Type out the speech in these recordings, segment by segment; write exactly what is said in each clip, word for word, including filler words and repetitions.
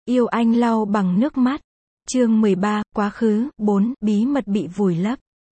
Yêu anh lau bằng nước mắt. Chương mười ba, quá khứ, bốn, bí mật bị vùi lấp.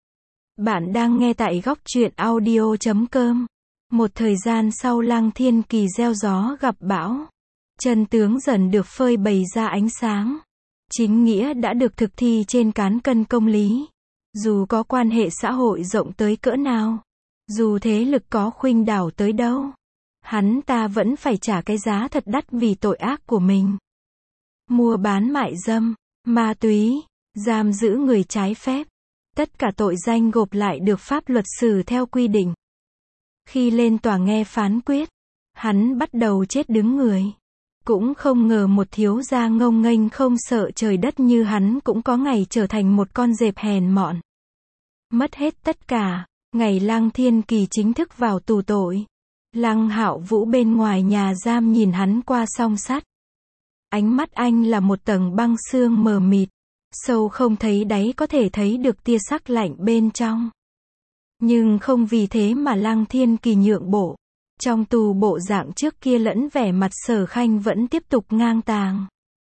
Bạn đang nghe tại góc truyện audio chấm com. Một thời gian sau Lăng Thiên Kỳ gieo gió gặp bão. Chân tướng dần được phơi bày ra ánh sáng. Chính nghĩa đã được thực thi trên cán cân công lý. Dù có quan hệ xã hội rộng tới cỡ nào, dù thế lực có khuynh đảo tới đâu, hắn ta vẫn phải trả cái giá thật đắt vì tội ác của mình. Mua bán mại dâm, ma túy, giam giữ người trái phép. Tất cả tội danh gộp lại được pháp luật xử theo quy định. Khi lên tòa nghe phán quyết, hắn bắt đầu chết đứng người. Cũng không ngờ một thiếu gia ngông nghênh không sợ trời đất như hắn cũng có ngày trở thành một con dẹp hèn mọn. Mất hết tất cả, ngày Lăng Thiên Kỳ chính thức vào tù tội. Lăng Hạo Vũ bên ngoài nhà giam nhìn hắn qua song sắt. Ánh mắt anh là một tầng băng xương mờ mịt, sâu không thấy đáy, có thể thấy được tia sắc lạnh bên trong. Nhưng không vì thế mà Lăng Thiên Kỳ nhượng bộ. Trong tù bộ dạng trước kia lẫn vẻ mặt Sở Khanh vẫn tiếp tục ngang tàng.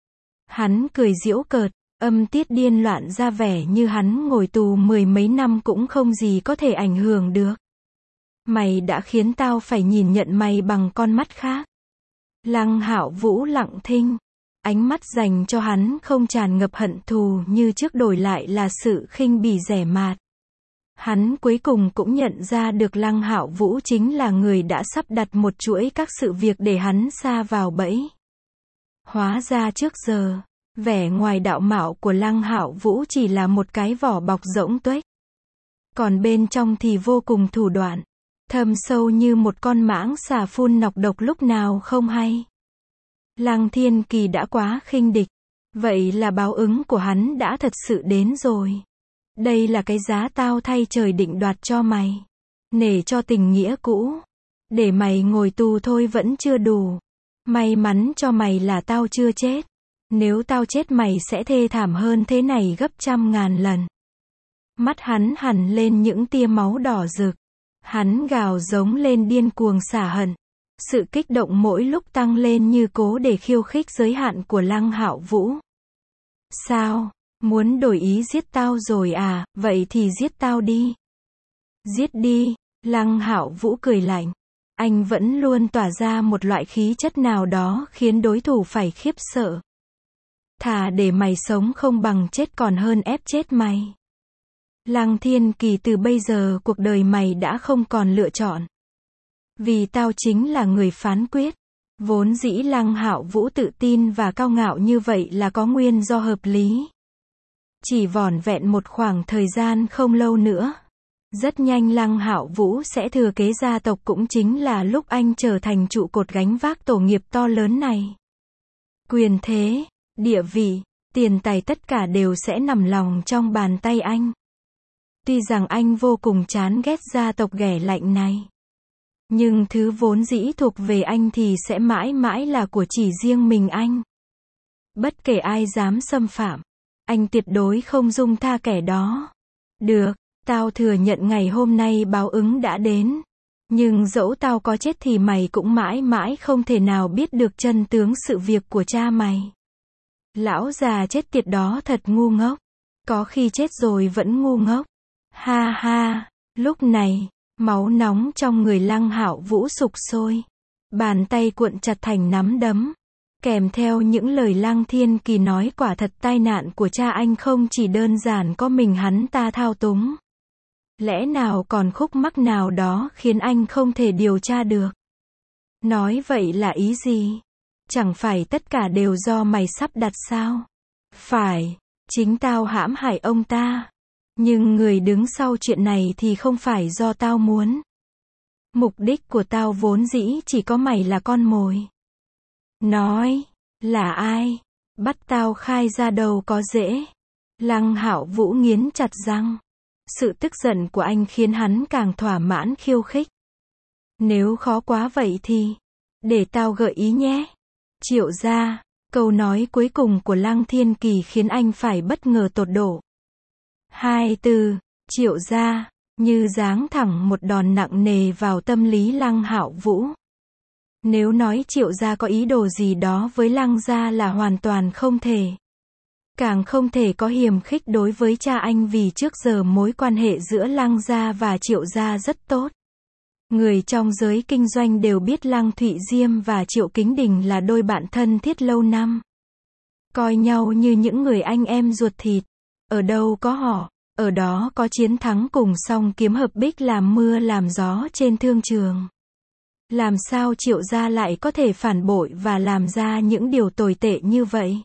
Hắn cười giễu cợt, âm tiết điên loạn ra vẻ như hắn ngồi tù mười mấy năm cũng không gì có thể ảnh hưởng được. Mày đã khiến tao phải nhìn nhận mày bằng con mắt khác. Lăng Hạo Vũ lặng thinh. Ánh mắt dành cho hắn không tràn ngập hận thù như trước, đổi lại là sự khinh bỉ rẻ mạt. Hắn cuối cùng cũng nhận ra được Lăng Hạo Vũ chính là người đã sắp đặt một chuỗi các sự việc để hắn sa vào bẫy. Hóa ra trước giờ, vẻ ngoài đạo mạo của Lăng Hạo Vũ chỉ là một cái vỏ bọc rỗng tuếch. Còn bên trong thì vô cùng thủ đoạn, thâm sâu như một con mãng xà phun nọc độc lúc nào không hay. Lăng Thiên Kỳ đã quá khinh địch. Vậy là báo ứng của hắn đã thật sự đến rồi. Đây là cái giá tao thay trời định đoạt cho mày. Nể cho tình nghĩa cũ. Để mày ngồi tù thôi vẫn chưa đủ. May mắn cho mày là tao chưa chết. Nếu tao chết mày sẽ thê thảm hơn thế này gấp trăm ngàn lần. Mắt hắn hằn lên những tia máu đỏ rực. Hắn gào giống lên điên cuồng xả hận. Sự kích động mỗi lúc tăng lên như cố để khiêu khích giới hạn của Lăng Hạo Vũ. Sao? Muốn đổi ý giết tao rồi à? Vậy thì giết tao đi. Giết đi. Lăng Hạo Vũ cười lạnh. Anh vẫn luôn tỏa ra một loại khí chất nào đó khiến đối thủ phải khiếp sợ. Thà để mày sống không bằng chết còn hơn ép chết mày. Lăng Thiên Kỳ, từ bây giờ cuộc đời mày đã không còn lựa chọn. Vì tao chính là người phán quyết. Vốn dĩ Lăng Hạo Vũ tự tin và cao ngạo như vậy là có nguyên do hợp lý. Chỉ vỏn vẹn một khoảng thời gian không lâu nữa, rất nhanh Lăng Hạo Vũ sẽ thừa kế gia tộc, cũng chính là lúc anh trở thành trụ cột gánh vác tổ nghiệp to lớn này. Quyền thế, địa vị, tiền tài tất cả đều sẽ nằm lòng trong bàn tay anh. Tuy rằng anh vô cùng chán ghét gia tộc ghẻ lạnh này, nhưng thứ vốn dĩ thuộc về anh thì sẽ mãi mãi là của chỉ riêng mình anh. Bất kể ai dám xâm phạm, anh tuyệt đối không dung tha kẻ đó. Được, tao thừa nhận ngày hôm nay báo ứng đã đến. Nhưng dẫu tao có chết thì mày cũng mãi mãi không thể nào biết được chân tướng sự việc của cha mày. Lão già chết tiệt đó thật ngu ngốc. Có khi chết rồi vẫn ngu ngốc. Ha ha, lúc này, máu nóng trong người Lăng Hạo Vũ sục sôi. Bàn tay cuộn chặt thành nắm đấm. Kèm theo những lời Lăng Thiên Kỳ nói, quả thật tai nạn của cha anh không chỉ đơn giản có mình hắn ta thao túng. Lẽ nào còn khúc mắc nào đó khiến anh không thể điều tra được? Nói vậy là ý gì? Chẳng phải tất cả đều do mày sắp đặt sao? Phải, chính tao hãm hại ông ta. Nhưng người đứng sau chuyện này thì không phải do tao muốn. Mục đích của tao vốn dĩ chỉ có mày là con mồi. Nói, là ai? Bắt tao khai ra đâu có dễ. Lăng Hạo Vũ nghiến chặt răng. Sự tức giận của anh khiến hắn càng thỏa mãn khiêu khích. Nếu khó quá vậy thì, để tao gợi ý nhé. Triệu gia. Câu nói cuối cùng của Lăng Thiên Kỳ khiến anh phải bất ngờ tột độ. Hai từ, Triệu gia, như giáng thẳng một đòn nặng nề vào tâm lý Lăng Hạo Vũ. Nếu nói Triệu gia có ý đồ gì đó với Lăng gia là hoàn toàn không thể. Càng không thể có hiềm khích đối với cha anh vì trước giờ mối quan hệ giữa Lăng gia và Triệu gia rất tốt. Người trong giới kinh doanh đều biết Lăng Thụy Diêm và Triệu Kính Đình là đôi bạn thân thiết lâu năm. Coi nhau như những người anh em ruột thịt. Ở đâu có họ, ở đó có chiến thắng, cùng song kiếm hợp bích làm mưa làm gió trên thương trường. Làm sao Triệu gia lại có thể phản bội và làm ra những điều tồi tệ như vậy?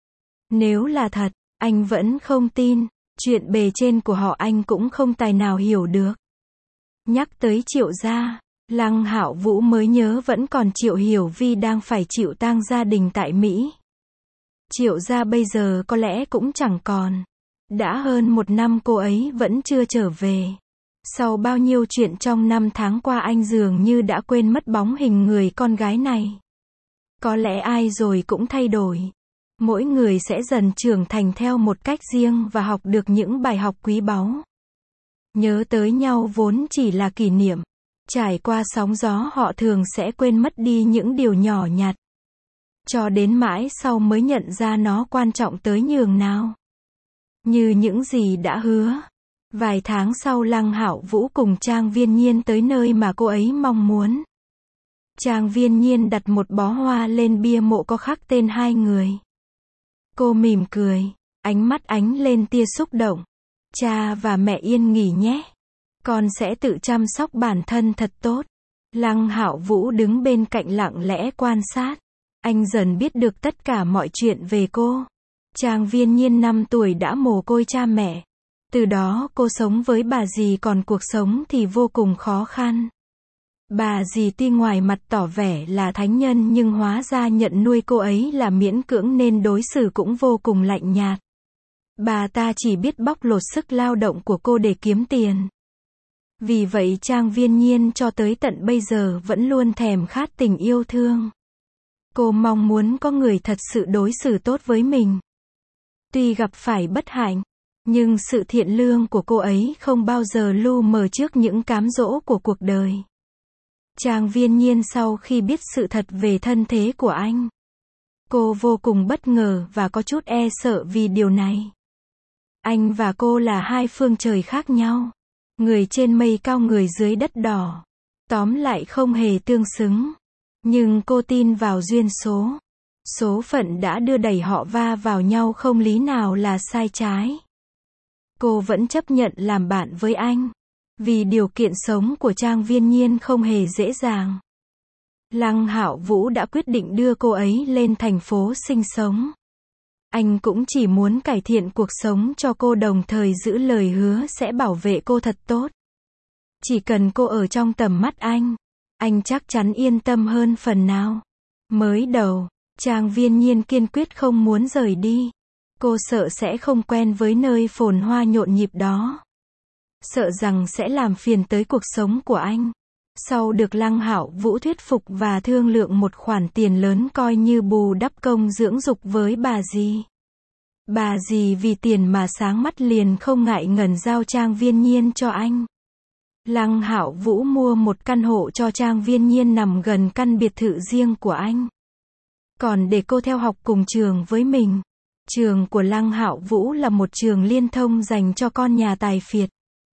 Nếu là thật, anh vẫn không tin. Chuyện bề trên của họ anh cũng không tài nào hiểu được. Nhắc tới Triệu gia, Lăng Hạo Vũ mới nhớ vẫn còn Triệu Hiểu Vi đang phải chịu tang gia đình tại Mỹ. Triệu gia bây giờ có lẽ cũng chẳng còn. Đã hơn một năm cô ấy vẫn chưa trở về. Sau bao nhiêu chuyện trong năm tháng qua anh dường như đã quên mất bóng hình người con gái này. Có lẽ ai rồi cũng thay đổi. Mỗi người sẽ dần trưởng thành theo một cách riêng và học được những bài học quý báu. Nhớ tới nhau vốn chỉ là kỷ niệm. Trải qua sóng gió họ thường sẽ quên mất đi những điều nhỏ nhặt. Cho đến mãi sau mới nhận ra nó quan trọng tới nhường nào. Như những gì đã hứa. Vài tháng sau Lăng Hạo Vũ cùng Trang Viên Nhiên tới nơi mà cô ấy mong muốn. Trang Viên Nhiên đặt một bó hoa lên bia mộ có khắc tên hai người. Cô mỉm cười, ánh mắt ánh lên tia xúc động. Cha và mẹ yên nghỉ nhé. Con sẽ tự chăm sóc bản thân thật tốt. Lăng Hạo Vũ đứng bên cạnh lặng lẽ quan sát. Anh dần biết được tất cả mọi chuyện về cô. Trang Viên Nhiên năm tuổi đã mồ côi cha mẹ. Từ đó cô sống với bà dì, còn cuộc sống thì vô cùng khó khăn. Bà dì tuy ngoài mặt tỏ vẻ là thánh nhân nhưng hóa ra nhận nuôi cô ấy là miễn cưỡng nên đối xử cũng vô cùng lạnh nhạt. Bà ta chỉ biết bóc lột sức lao động của cô để kiếm tiền. Vì vậy Trang Viên Nhiên cho tới tận bây giờ vẫn luôn thèm khát tình yêu thương. Cô mong muốn có người thật sự đối xử tốt với mình. Tuy gặp phải bất hạnh, nhưng sự thiện lương của cô ấy không bao giờ lu mờ trước những cám dỗ của cuộc đời. Trang Viên Nhiên sau khi biết sự thật về thân thế của anh, cô vô cùng bất ngờ và có chút e sợ vì điều này. Anh và cô là hai phương trời khác nhau. Người trên mây cao, người dưới đất đỏ. Tóm lại không hề tương xứng. Nhưng cô tin vào duyên số. Số phận đã đưa đẩy họ va vào nhau, không lý nào là sai trái. Cô vẫn chấp nhận làm bạn với anh. Vì điều kiện sống của Trang Viên Nhiên không hề dễ dàng. Lăng Hạo Vũ đã quyết định đưa cô ấy lên thành phố sinh sống. Anh cũng chỉ muốn cải thiện cuộc sống cho cô, đồng thời giữ lời hứa sẽ bảo vệ cô thật tốt. Chỉ cần cô ở trong tầm mắt anh, anh chắc chắn yên tâm hơn phần nào. Mới đầu, Trang Viên Nhiên kiên quyết không muốn rời đi. Cô sợ sẽ không quen với nơi phồn hoa nhộn nhịp đó. Sợ rằng sẽ làm phiền tới cuộc sống của anh. Sau được Lăng Hạo Vũ thuyết phục và thương lượng một khoản tiền lớn coi như bù đắp công dưỡng dục với bà dì. Bà dì vì tiền mà sáng mắt, liền không ngại ngần giao Trang Viên Nhiên cho anh. Lăng Hạo Vũ mua một căn hộ cho Trang Viên Nhiên nằm gần căn biệt thự riêng của anh. Còn để cô theo học cùng trường với mình. Trường của Lăng Hạo Vũ là một trường liên thông dành cho con nhà tài phiệt.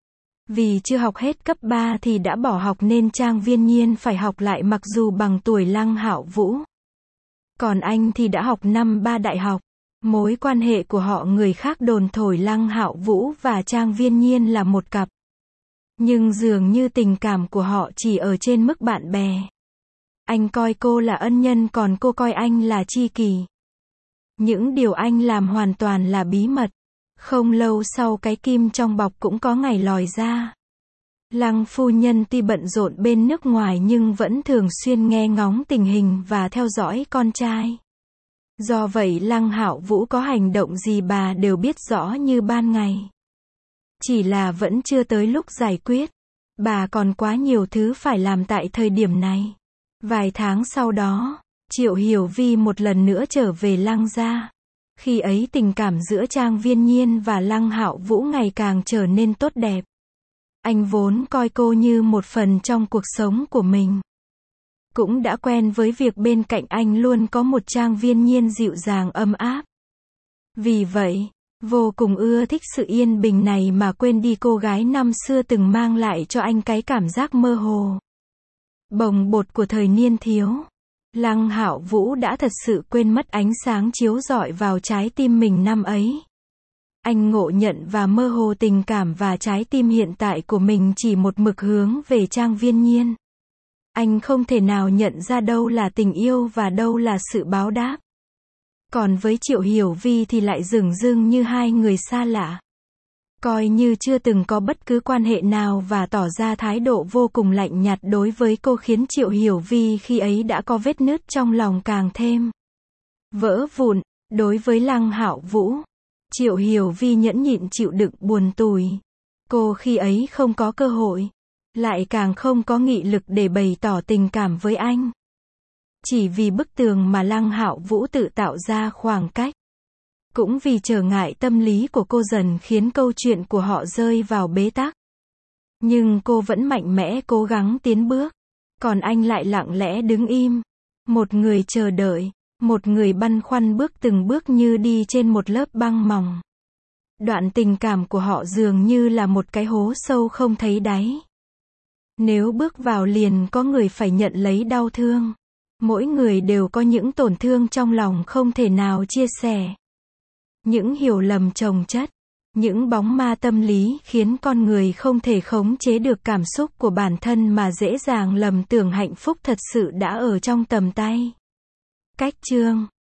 Vì chưa học hết cấp ba thì đã bỏ học nên Trang Viên Nhiên phải học lại mặc dù bằng tuổi Lăng Hạo Vũ. Còn anh thì đã học năm ba đại học. Mối quan hệ của họ người khác đồn thổi Lăng Hạo Vũ và Trang Viên Nhiên là một cặp. Nhưng dường như tình cảm của họ chỉ ở trên mức bạn bè. Anh coi cô là ân nhân, còn cô coi anh là tri kỷ. Những điều anh làm hoàn toàn là bí mật. Không lâu sau cái kim trong bọc cũng có ngày lòi ra. Lăng phu nhân tuy bận rộn bên nước ngoài nhưng vẫn thường xuyên nghe ngóng tình hình và theo dõi con trai. Do vậy Lăng Hạo Vũ có hành động gì bà đều biết rõ như ban ngày. Chỉ là vẫn chưa tới lúc giải quyết. Bà còn quá nhiều thứ phải làm tại thời điểm này. Vài tháng sau đó, Triệu Hiểu Vi một lần nữa trở về Lăng gia. Khi ấy tình cảm giữa Trang Viên Nhiên và Lăng Hạo Vũ ngày càng trở nên tốt đẹp. Anh vốn coi cô như một phần trong cuộc sống của mình. cũng đã quen với việc bên cạnh anh luôn có một Trang Viên Nhiên dịu dàng ấm áp. Vì vậy, vô cùng ưa thích sự yên bình này mà quên đi cô gái năm xưa từng mang lại cho anh cái cảm giác mơ hồ, bồng bột của thời niên thiếu. Lăng Hạo Vũ đã thật sự quên mất ánh sáng chiếu rọi vào trái tim mình năm ấy. Anh ngộ nhận và mơ hồ tình cảm và trái tim hiện tại của mình chỉ một mực hướng về Trang Viên Nhiên. Anh không thể nào nhận ra đâu là tình yêu và đâu là sự báo đáp. Còn với Triệu Hiểu Vi thì lại dửng dưng như hai người xa lạ. Coi như chưa từng có bất cứ quan hệ nào và tỏ ra thái độ vô cùng lạnh nhạt đối với cô khiến Triệu Hiểu Vi khi ấy đã có vết nứt trong lòng càng thêm vỡ vụn. Đối với Lăng Hạo Vũ, Triệu Hiểu Vi nhẫn nhịn chịu đựng buồn tủi. Cô khi ấy không có cơ hội, lại càng không có nghị lực để bày tỏ tình cảm với anh. Chỉ vì bức tường mà Lăng Hạo Vũ tự tạo ra khoảng cách. Cũng vì trở ngại tâm lý của cô dần khiến câu chuyện của họ rơi vào bế tắc. Nhưng cô vẫn mạnh mẽ cố gắng tiến bước. Còn anh lại lặng lẽ đứng im. Một người chờ đợi. Một người băn khoăn bước từng bước như đi trên một lớp băng mỏng. Đoạn tình cảm của họ dường như là một cái hố sâu không thấy đáy. Nếu bước vào liền có người phải nhận lấy đau thương. Mỗi người đều có những tổn thương trong lòng không thể nào chia sẻ. Những hiểu lầm chồng chất, những bóng ma tâm lý khiến con người không thể khống chế được cảm xúc của bản thân mà dễ dàng lầm tưởng hạnh phúc thật sự đã ở trong tầm tay. Cách chương